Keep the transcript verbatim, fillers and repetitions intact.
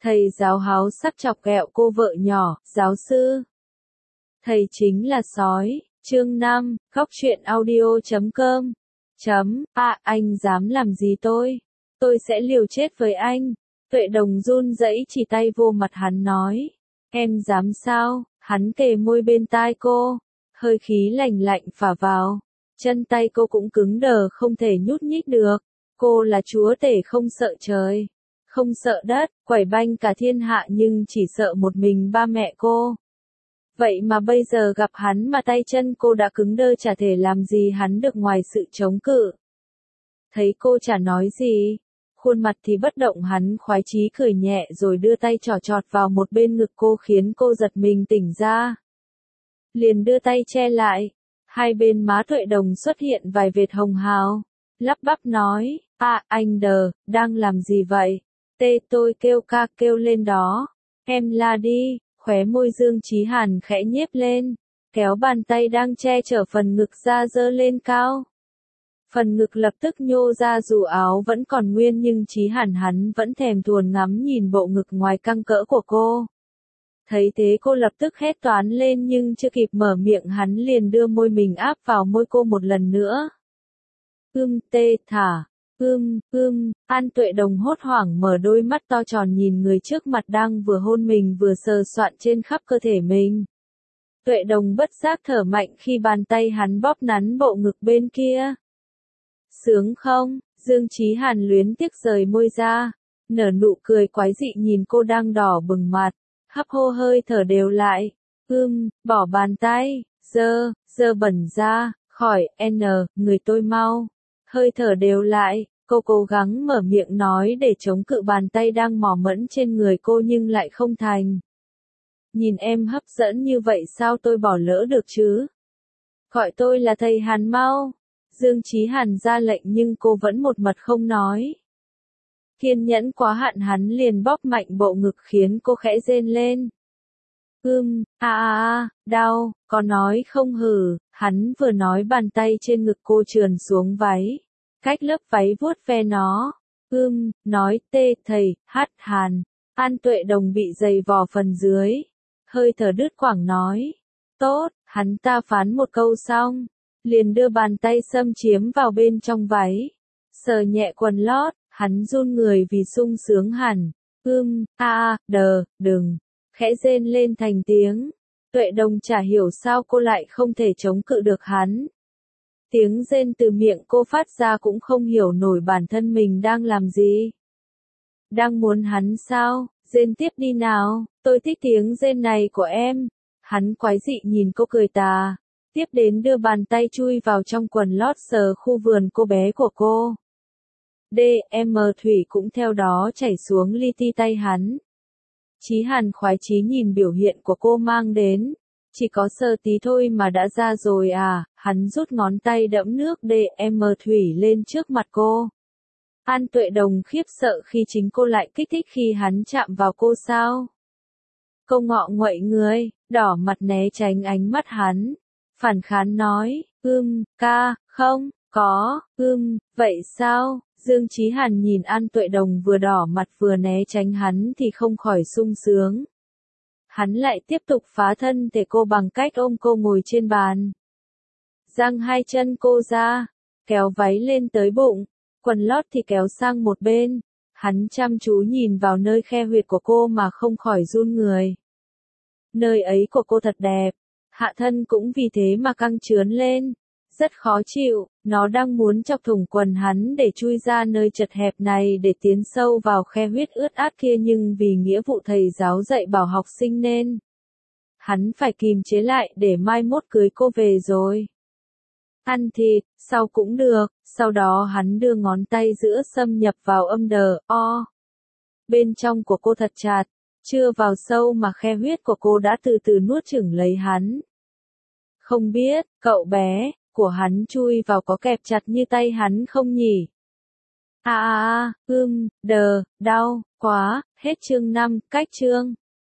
Thầy giáo háo sắc chọc ghẹo cô vợ nhỏ, giáo sư. Thầy chính là sói, chương năm, góc truyện audio chấm com. Chấm, à, anh dám làm gì tôi? Tôi sẽ liều chết với anh. Tuệ Đồng run rẩy chỉ tay vô mặt hắn nói. Em dám sao? Hắn kề môi bên tai cô. Hơi khí lạnh lạnh phả vào. Chân tay cô cũng cứng đờ không thể nhúc nhích được. Cô là chúa tể không sợ trời, không sợ đất, quẩy banh cả thiên hạ nhưng chỉ sợ một mình ba mẹ cô. Vậy mà bây giờ gặp hắn mà tay chân cô đã cứng đơ chả thể làm gì hắn được ngoài sự chống cự. Thấy cô chả nói gì, khuôn mặt thì bất động hắn khoái chí cười nhẹ rồi đưa tay trỏ trọt vào một bên ngực cô khiến cô giật mình tỉnh ra. Liền đưa tay che lại, hai bên má Tuệ Đồng xuất hiện vài vệt hồng hào, lắp bắp nói, à anh đờ, đang làm gì vậy? Tê tôi kêu ca kêu lên đó, em la đi, khóe môi Dương Chí Hàn khẽ nhếch lên, kéo bàn tay đang che chở phần ngực ra giơ lên cao. Phần ngực lập tức nhô ra dù áo vẫn còn nguyên nhưng Chí Hàn hắn vẫn thèm thuồng ngắm nhìn bộ ngực ngoài căng cỡ của cô. Thấy thế cô lập tức hét toáng lên nhưng chưa kịp mở miệng hắn liền đưa môi mình áp vào môi cô một lần nữa. Ưm tê thả, ưm, ưm, An Tuệ Đồng hốt hoảng mở đôi mắt to tròn nhìn người trước mặt đang vừa hôn mình vừa sờ soạn trên khắp cơ thể mình. Tuệ Đồng bất giác thở mạnh khi bàn tay hắn bóp nắn bộ ngực bên kia. Sướng không? Dương Chí Hàn luyến tiếc rời môi ra, nở nụ cười quái dị nhìn cô đang đỏ bừng mặt, hấp hô hơi thở đều lại. Ưm, bỏ bàn tay, dơ, dơ bẩn ra, khỏi, n, người tôi mau. Hơi thở đều lại, cô cố gắng mở miệng nói để chống cự bàn tay đang mò mẫm trên người cô nhưng lại không thành. Nhìn em hấp dẫn như vậy sao tôi bỏ lỡ được chứ? Gọi tôi là thầy Hàn mau. Dương Chí Hàn ra lệnh nhưng cô vẫn một mật không nói. Kiên nhẫn quá hạn hắn liền bóp mạnh bộ ngực khiến cô khẽ rên lên. Ưm, a a a, đau, có nói không hử, hắn vừa nói bàn tay trên ngực cô trườn xuống váy, cách lớp váy vuốt ve nó. Ưm, nói tê thầy, hát Hàn, An Tuệ Đồng bị dày vò phần dưới, hơi thở đứt quãng nói. Tốt, hắn ta phán một câu xong, liền đưa bàn tay xâm chiếm vào bên trong váy, sờ nhẹ quần lót, hắn run người vì sung sướng hẳn. Ưm, a a, đờ, đừng. Khẽ rên lên thành tiếng. Tuệ Đồng chả hiểu sao cô lại không thể chống cự được hắn. Tiếng rên từ miệng cô phát ra cũng không hiểu nổi bản thân mình đang làm gì. Đang muốn hắn sao? Rên tiếp đi nào, tôi thích tiếng rên này của em. Hắn quái dị nhìn cô cười tà. Tiếp đến đưa bàn tay chui vào trong quần lót sờ khu vườn cô bé của cô. D M Thủy cũng theo đó chảy xuống li ti tay hắn. Chí Hàn khoái chí nhìn biểu hiện của cô mang đến. Chỉ có sơ tí thôi mà đã ra rồi à, hắn rút ngón tay đẫm nước D M Thủy lên trước mặt cô. An Tuệ Đồng khiếp sợ khi chính cô lại kích thích khi hắn chạm vào cô sao. Cô ngọ nguậy người, đỏ mặt né tránh ánh mắt hắn. Phản kháng nói, ưm, ca, không, có, ưm, vậy sao? Dương Chí Hàn nhìn An Tuệ Đồng vừa đỏ mặt vừa né tránh hắn thì không khỏi sung sướng. Hắn lại tiếp tục phá thân thể cô bằng cách ôm cô ngồi trên bàn. Giang hai chân cô ra, kéo váy lên tới bụng, quần lót thì kéo sang một bên. Hắn chăm chú nhìn vào nơi khe huyệt của cô mà không khỏi run người. Nơi ấy của cô thật đẹp, hạ thân cũng vì thế mà căng trướn lên. Rất khó chịu, nó đang muốn chọc thủng quần hắn để chui ra nơi chật hẹp này để tiến sâu vào khe huyết ướt át kia nhưng vì nghĩa vụ thầy giáo dạy bảo học sinh nên hắn phải kìm chế lại để mai mốt cưới cô về rồi. Ăn thịt, sau cũng được, sau đó hắn đưa ngón tay giữa xâm nhập vào âm đờ, o. Bên trong của cô thật chặt, chưa vào sâu mà khe huyết của cô đã từ từ nuốt chửng lấy hắn. Không biết, cậu bé của hắn chui vào có kẹp chặt như tay hắn không nhỉ? A a a, ưm, đờ, đau, quá, hết chương năm, cách chương.